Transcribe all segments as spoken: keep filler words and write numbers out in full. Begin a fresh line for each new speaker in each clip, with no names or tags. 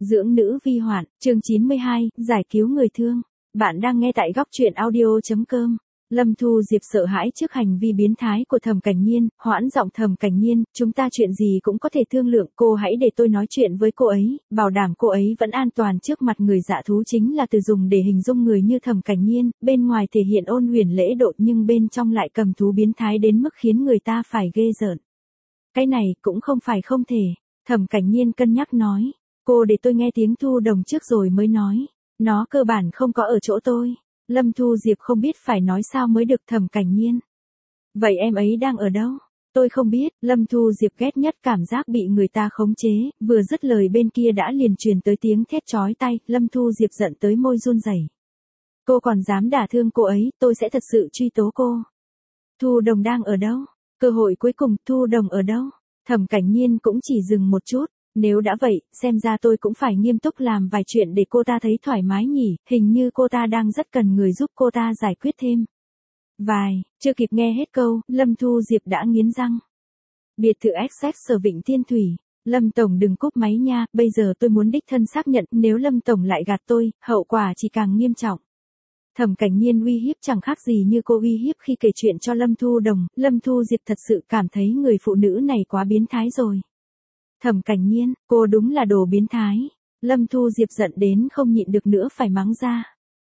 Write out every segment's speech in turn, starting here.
Dưỡng nữ vi hoạn, chương chín mươi hai, giải cứu người thương. Bạn đang nghe tại góc truyện audio chấm com. Lâm Thu Diệp sợ hãi trước hành vi biến thái của Thẩm Cảnh Nhiên, hoãn giọng Thẩm Cảnh Nhiên, chúng ta chuyện gì cũng có thể thương lượng, cô hãy để tôi nói chuyện với cô ấy, bảo đảm cô ấy vẫn an toàn trước mặt người dạ thú chính là từ dùng để hình dung người như Thẩm Cảnh Nhiên, bên ngoài thể hiện ôn huyền lễ độ nhưng bên trong lại cầm thú biến thái đến mức khiến người ta phải ghê rợn. Cái này cũng không phải không thể, Thẩm Cảnh Nhiên cân nhắc nói. Cô để tôi nghe tiếng Thu Đồng trước rồi mới nói. Nó cơ bản không có ở chỗ tôi. Lâm Thu Diệp không biết phải nói sao mới được Thẩm Cảnh Nhiên. Vậy em ấy đang ở đâu? Tôi không biết. Lâm Thu Diệp ghét nhất cảm giác bị người ta khống chế. Vừa dứt lời bên kia đã liền truyền tới tiếng thét chói tai. Lâm Thu Diệp giận tới môi run rẩy. Cô còn dám đả thương cô ấy, tôi sẽ thật sự truy tố cô. Thu Đồng đang ở đâu? Cơ hội cuối cùng, Thu Đồng ở đâu? Thẩm Cảnh Nhiên cũng chỉ dừng một chút. Nếu đã vậy, xem ra tôi cũng phải nghiêm túc làm vài chuyện để cô ta thấy thoải mái nhỉ, hình như cô ta đang rất cần người giúp cô ta giải quyết thêm. Vài, chưa kịp nghe hết câu, Lâm Thu Diệp đã nghiến răng. Biệt thự ích xách sở Vịnh Thiên Thủy, Lâm Tổng đừng cúp máy nha, bây giờ tôi muốn đích thân xác nhận, nếu Lâm Tổng lại gạt tôi, hậu quả chỉ càng nghiêm trọng. Thẩm Cảnh Nhiên uy hiếp chẳng khác gì như cô uy hiếp khi kể chuyện cho Lâm Thu Đồng, Lâm Thu Diệp thật sự cảm thấy người phụ nữ này quá biến thái rồi. Thẩm Cảnh Nhiên, cô đúng là đồ biến thái. Lâm Thu Diệp giận đến không nhịn được nữa phải mắng ra.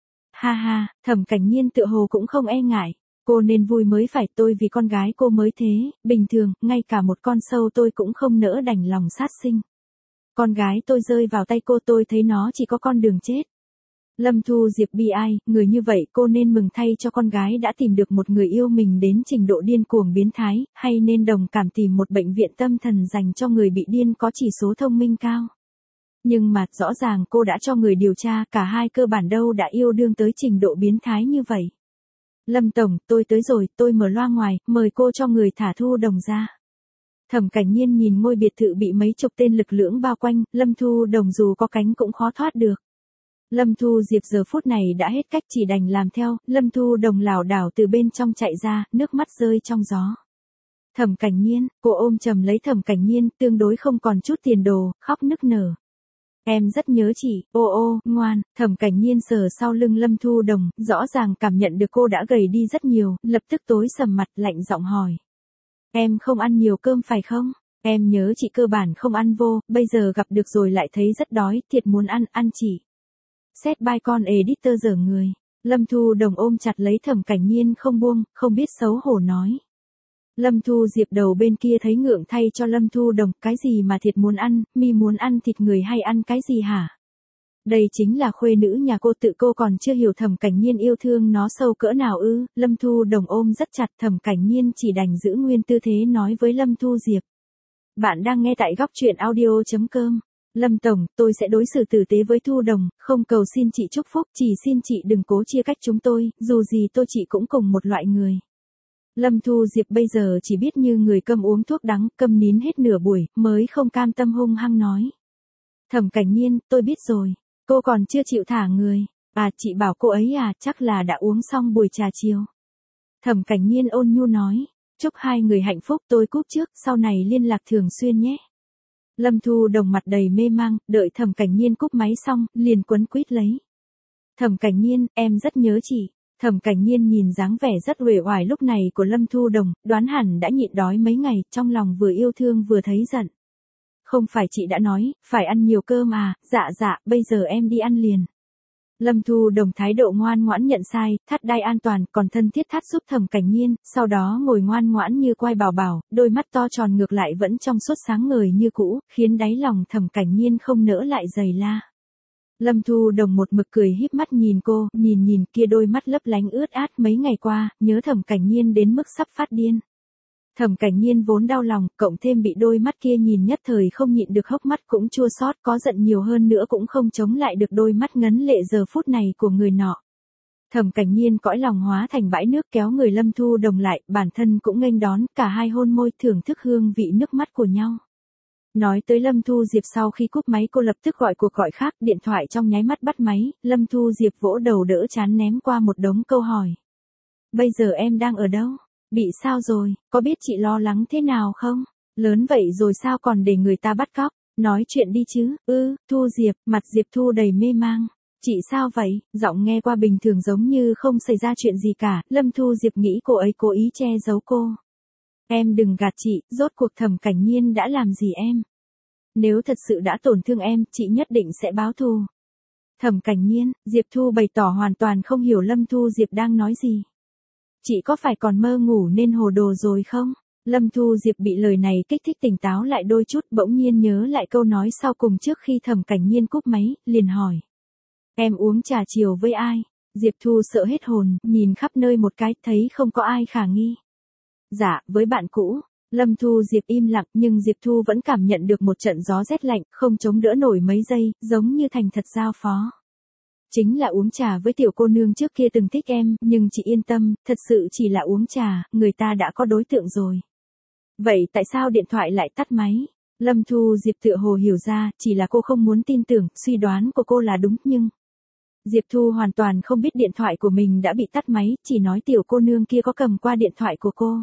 Ha ha, Thẩm Cảnh Nhiên tựa hồ cũng không e ngại. Cô nên vui mới phải, tôi vì con gái cô mới thế, bình thường, ngay cả một con sâu tôi cũng không nỡ đành lòng sát sinh. Con gái tôi rơi vào tay cô, tôi thấy nó chỉ có con đường chết. Lâm Thu Diệp bi ai, người như vậy cô nên mừng thay cho con gái đã tìm được một người yêu mình đến trình độ điên cuồng biến thái, hay nên đồng cảm tìm một bệnh viện tâm thần dành cho người bị điên có chỉ số thông minh cao. Nhưng mà rõ ràng cô đã cho người điều tra, cả hai cơ bản đâu đã yêu đương tới trình độ biến thái như vậy. Lâm Tổng, tôi tới rồi, tôi mở loa ngoài, mời cô cho người thả Thu Đồng ra. Thẩm Cảnh Nhiên nhìn ngôi biệt thự bị mấy chục tên lực lưỡng bao quanh, Lâm Thu Đồng dù có cánh cũng khó thoát được. Lâm Thu Diệp giờ phút này đã hết cách chỉ đành làm theo, Lâm Thu Đồng lảo đảo từ bên trong chạy ra, nước mắt rơi trong gió. Thẩm Cảnh Nhiên, cô ôm chầm lấy Thẩm Cảnh Nhiên, tương đối không còn chút tiền đồ, khóc nức nở. Em rất nhớ chị, ô ô, ngoan, Thẩm Cảnh Nhiên sờ sau lưng Lâm Thu Đồng, rõ ràng cảm nhận được cô đã gầy đi rất nhiều, lập tức tối sầm mặt lạnh giọng hỏi. Em không ăn nhiều cơm phải không? Em nhớ chị cơ bản không ăn vô, bây giờ gặp được rồi lại thấy rất đói, thiệt muốn ăn, ăn chị. Xét bai con editor dở người. Lâm Thu Đồng ôm chặt lấy Thẩm Cảnh Nhiên không buông, không biết xấu hổ nói. Lâm Thu Diệp đầu bên kia thấy ngượng thay cho Lâm Thu Đồng, cái gì mà thiệt muốn ăn, mi muốn ăn thịt người hay ăn cái gì hả? Đây chính là khuê nữ nhà cô, tự cô còn chưa hiểu Thẩm Cảnh Nhiên yêu thương nó sâu cỡ nào ư? Lâm Thu Đồng ôm rất chặt, Thẩm Cảnh Nhiên chỉ đành giữ nguyên tư thế nói với Lâm Thu Diệp. Bạn đang nghe tại góc truyện audio chấm com. Lâm Tổng, tôi sẽ đối xử tử tế với Thu Đồng, không cầu xin chị chúc phúc, chỉ xin chị đừng cố chia cách chúng tôi, dù gì tôi chị cũng cùng một loại người. Lâm Thu Diệp bây giờ chỉ biết như người câm uống thuốc đắng, câm nín hết nửa buổi, mới không cam tâm hung hăng nói. Thẩm Cảnh Nhiên, tôi biết rồi, cô còn chưa chịu thả người, à chị bảo cô ấy à, chắc là đã uống xong buổi trà chiều. Thẩm Cảnh Nhiên ôn nhu nói, chúc hai người hạnh phúc, tôi cúp trước, sau này liên lạc thường xuyên nhé. Lâm Thu Đồng mặt đầy mê mang, đợi Thẩm Cảnh Nhiên cúp máy xong, liền quấn quýt lấy. Thẩm Cảnh Nhiên, em rất nhớ chị. Thẩm Cảnh Nhiên nhìn dáng vẻ rất uể oải lúc này của Lâm Thu Đồng, đoán hẳn đã nhịn đói mấy ngày, trong lòng vừa yêu thương vừa thấy giận. Không phải chị đã nói, phải ăn nhiều cơm à, dạ dạ, bây giờ em đi ăn liền. Lâm Thu Đồng thái độ ngoan ngoãn nhận sai, thắt đai an toàn, còn thân thiết thắt giúp Thẩm Cảnh Nhiên, sau đó ngồi ngoan ngoãn như quai bảo bảo, đôi mắt to tròn ngược lại vẫn trong suốt sáng ngời như cũ, khiến đáy lòng Thẩm Cảnh Nhiên không nỡ lại giày la. Lâm Thu Đồng một mực cười híp mắt nhìn cô, nhìn nhìn kia đôi mắt lấp lánh ướt át mấy ngày qua, nhớ Thẩm Cảnh Nhiên đến mức sắp phát điên. Thẩm Cảnh Nhiên vốn đau lòng, cộng thêm bị đôi mắt kia nhìn nhất thời không nhịn được hốc mắt cũng chua xót, có giận nhiều hơn nữa cũng không chống lại được đôi mắt ngấn lệ giờ phút này của người nọ. Thẩm Cảnh Nhiên cõi lòng hóa thành bãi nước kéo người Lâm Thu Đồng lại, bản thân cũng nghênh đón, cả hai hôn môi thưởng thức hương vị nước mắt của nhau. Nói tới Lâm Thu Diệp sau khi cúp máy cô lập tức gọi cuộc gọi khác, điện thoại trong nháy mắt bắt máy, Lâm Thu Diệp vỗ đầu đỡ chán ném qua một đống câu hỏi. Bây giờ em đang ở đâu? Bị sao rồi, có biết chị lo lắng thế nào không? Lớn vậy rồi sao còn để người ta bắt cóc? Nói chuyện đi chứ, ư, Thu Diệp, mặt Diệp Thu đầy mê mang. Chị sao vậy, giọng nghe qua bình thường giống như không xảy ra chuyện gì cả, Lâm Thu Diệp nghĩ cô ấy cố ý che giấu cô. Em đừng gạt chị, rốt cuộc Thẩm Cảnh Nhiên đã làm gì em? Nếu thật sự đã tổn thương em, chị nhất định sẽ báo thù. Thẩm Cảnh Nhiên, Diệp Thu bày tỏ hoàn toàn không hiểu Lâm Thu Diệp đang nói gì. Chị có phải còn mơ ngủ nên hồ đồ rồi không? Lâm Thu Diệp bị lời này kích thích tỉnh táo lại đôi chút, bỗng nhiên nhớ lại câu nói sau cùng trước khi Thẩm Cảnh Nhiên cúp máy, liền hỏi. Em uống trà chiều với ai? Diệp Thu sợ hết hồn, nhìn khắp nơi một cái, thấy không có ai khả nghi. Dạ, với bạn cũ. Lâm Thu Diệp im lặng nhưng Diệp Thu vẫn cảm nhận được một trận gió rét lạnh, không chống đỡ nổi mấy giây, giống như thành thật giao phó. Chính là uống trà với tiểu cô nương trước kia từng thích em, nhưng chị yên tâm, thật sự chỉ là uống trà, người ta đã có đối tượng rồi. Vậy tại sao điện thoại lại tắt máy? Lâm Thu Diệp tựa hồ hiểu ra, chỉ là cô không muốn tin tưởng, suy đoán của cô là đúng nhưng... Diệp Thu hoàn toàn không biết điện thoại của mình đã bị tắt máy, chỉ nói tiểu cô nương kia có cầm qua điện thoại của cô.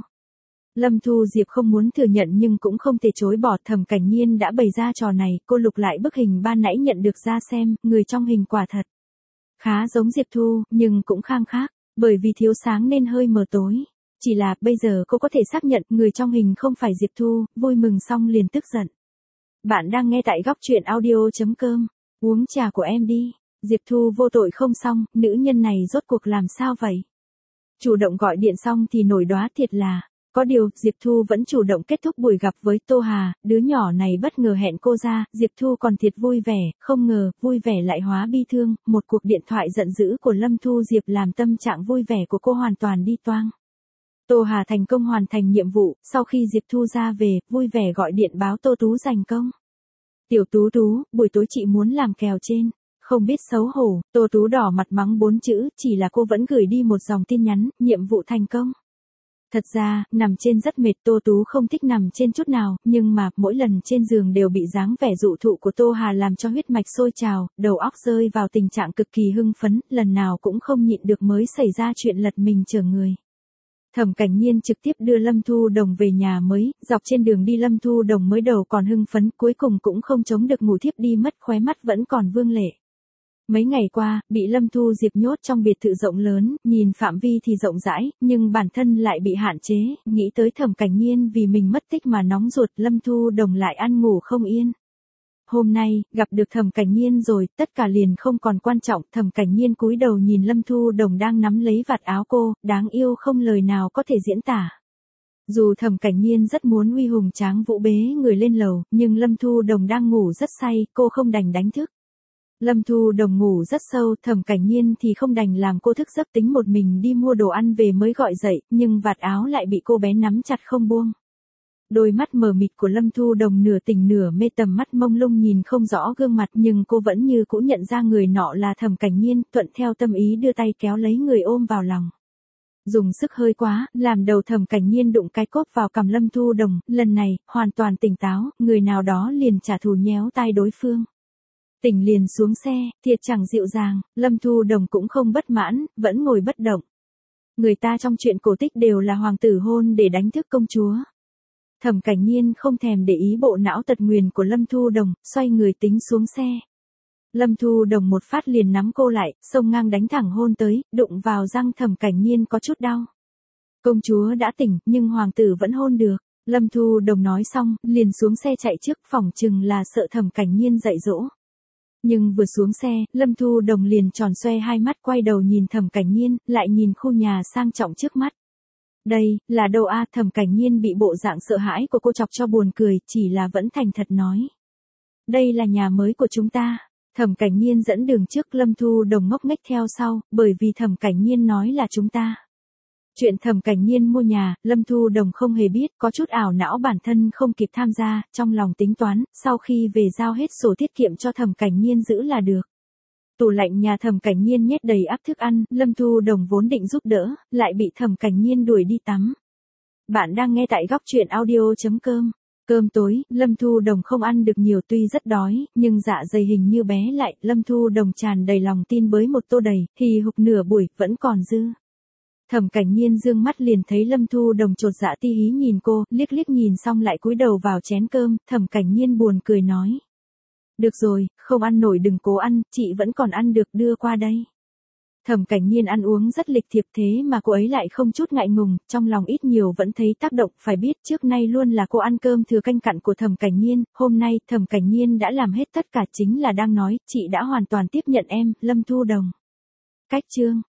Lâm Thu Diệp không muốn thừa nhận nhưng cũng không thể chối bỏ, Thẩm Cảnh Nhiên đã bày ra trò này, cô lục lại bức hình ban nãy nhận được ra xem, người trong hình quả thật. Khá giống Diệp Thu, nhưng cũng khang khác, bởi vì thiếu sáng nên hơi mờ tối. Chỉ là, bây giờ cô có thể xác nhận người trong hình không phải Diệp Thu, vui mừng xong liền tức giận. Bạn đang nghe tại góc truyện audio chấm com, uống trà của em đi. Diệp Thu vô tội không xong, nữ nhân này rốt cuộc làm sao vậy? Chủ động gọi điện xong thì nổi đóa thiệt là. Có điều, Diệp Thu vẫn chủ động kết thúc buổi gặp với Tô Hà, đứa nhỏ này bất ngờ hẹn cô ra, Diệp Thu còn thiệt vui vẻ, không ngờ, vui vẻ lại hóa bi thương, một cuộc điện thoại giận dữ của Lâm Thu Diệp làm tâm trạng vui vẻ của cô hoàn toàn đi toang. Tô Hà thành công hoàn thành nhiệm vụ, sau khi Diệp Thu ra về, vui vẻ gọi điện báo Tô Tú giành công. Tiểu Tú Tú, buổi tối chị muốn làm kèo trên. Không biết xấu hổ, Tô Tú đỏ mặt mắng bốn chữ, chỉ là cô vẫn gửi đi một dòng tin nhắn, nhiệm vụ thành công. Thật ra, nằm trên rất mệt, Tô Tú không thích nằm trên chút nào, nhưng mà, mỗi lần trên giường đều bị dáng vẻ dụ thụ của Tô Hà làm cho huyết mạch sôi trào, đầu óc rơi vào tình trạng cực kỳ hưng phấn, lần nào cũng không nhịn được mới xảy ra chuyện lật mình trở người. Thẩm Cảnh Nhiên trực tiếp đưa Lâm Thu Đồng về nhà mới, dọc trên đường đi Lâm Thu Đồng mới đầu còn hưng phấn, cuối cùng cũng không chống được ngủ thiếp đi mất, khóe mắt vẫn còn vương lệ. Mấy ngày qua, bị Lâm Thu Diệp nhốt trong biệt thự rộng lớn, nhìn phạm vi thì rộng rãi, nhưng bản thân lại bị hạn chế, nghĩ tới Thẩm Cảnh Nhiên vì mình mất tích mà nóng ruột, Lâm Thu Đồng lại ăn ngủ không yên. Hôm nay, gặp được Thẩm Cảnh Nhiên rồi, tất cả liền không còn quan trọng, Thẩm Cảnh Nhiên cúi đầu nhìn Lâm Thu Đồng đang nắm lấy vạt áo cô, đáng yêu không lời nào có thể diễn tả. Dù Thẩm Cảnh Nhiên rất muốn uy hùng tráng vũ bế người lên lầu, nhưng Lâm Thu Đồng đang ngủ rất say, cô không đành đánh thức. Lâm Thu Đồng ngủ rất sâu, Thẩm Cảnh Nhiên thì không đành làm cô thức giấc, tính một mình đi mua đồ ăn về mới gọi dậy, nhưng vạt áo lại bị cô bé nắm chặt không buông. Đôi mắt mờ mịt của Lâm Thu Đồng nửa tỉnh nửa mê, tầm mắt mông lung nhìn không rõ gương mặt, nhưng cô vẫn như cũ nhận ra người nọ là Thẩm Cảnh Nhiên, thuận theo tâm ý đưa tay kéo lấy người ôm vào lòng. Dùng sức hơi quá, làm đầu Thẩm Cảnh Nhiên đụng cái cốt vào cằm Lâm Thu Đồng, lần này, hoàn toàn tỉnh táo, người nào đó liền trả thù nhéo tai đối phương. Tỉnh liền xuống xe, thiệt chẳng dịu dàng, Lâm Thu Đồng cũng không bất mãn, vẫn ngồi bất động. Người ta trong chuyện cổ tích đều là hoàng tử hôn để đánh thức công chúa. Thẩm Cảnh Nhiên không thèm để ý bộ não tật nguyền của Lâm Thu Đồng, xoay người tính xuống xe. Lâm Thu Đồng một phát liền nắm cô lại, xông ngang đánh thẳng hôn tới, đụng vào răng Thẩm Cảnh Nhiên có chút đau. Công chúa đã tỉnh, nhưng hoàng tử vẫn hôn được. Lâm Thu Đồng nói xong, liền xuống xe chạy trước, phỏng chừng là sợ Thẩm Cảnh Nhiên dạy dỗ. Nhưng vừa xuống xe, Lâm Thu Đồng liền tròn xoe hai mắt, quay đầu nhìn Thẩm Cảnh Nhiên, lại nhìn khu nhà sang trọng trước mắt. Đây, là đâu a? Thẩm Cảnh Nhiên bị bộ dạng sợ hãi của cô chọc cho buồn cười, chỉ là vẫn thành thật nói. Đây là nhà mới của chúng ta. Thẩm Cảnh Nhiên dẫn đường trước, Lâm Thu Đồng ngốc nghếch theo sau, bởi vì Thẩm Cảnh Nhiên nói là chúng ta. Chuyện Thẩm Cảnh Nhiên mua nhà, Lâm Thu Đồng không hề biết, có chút ảo não bản thân không kịp tham gia, trong lòng tính toán, sau khi về giao hết sổ tiết kiệm cho Thẩm Cảnh Nhiên giữ là được. Tủ lạnh nhà Thẩm Cảnh Nhiên nhét đầy ắp thức ăn, Lâm Thu Đồng vốn định giúp đỡ, lại bị Thẩm Cảnh Nhiên đuổi đi tắm. Bạn đang nghe tại góc truyện audio chấm com. Cơm tối, Lâm Thu Đồng không ăn được nhiều, tuy rất đói, nhưng dạ dày hình như bé lại, Lâm Thu Đồng tràn đầy lòng tin bới một tô đầy, hì hục nửa buổi, vẫn còn dư. Thẩm Cảnh Nhiên dương mắt liền thấy Lâm Thu Đồng chột dạ ti hí nhìn cô, liếc liếc nhìn xong lại cúi đầu vào chén cơm, Thẩm Cảnh Nhiên buồn cười nói. Được rồi, không ăn nổi đừng cố ăn, chị vẫn còn ăn được, đưa qua đây. Thẩm Cảnh Nhiên ăn uống rất lịch thiệp thế mà cô ấy lại không chút ngại ngùng, trong lòng ít nhiều vẫn thấy tác động, phải biết trước nay luôn là cô ăn cơm thừa canh cặn của Thẩm Cảnh Nhiên, hôm nay Thẩm Cảnh Nhiên đã làm hết tất cả chính là đang nói, chị đã hoàn toàn tiếp nhận em, Lâm Thu Đồng. Cách chương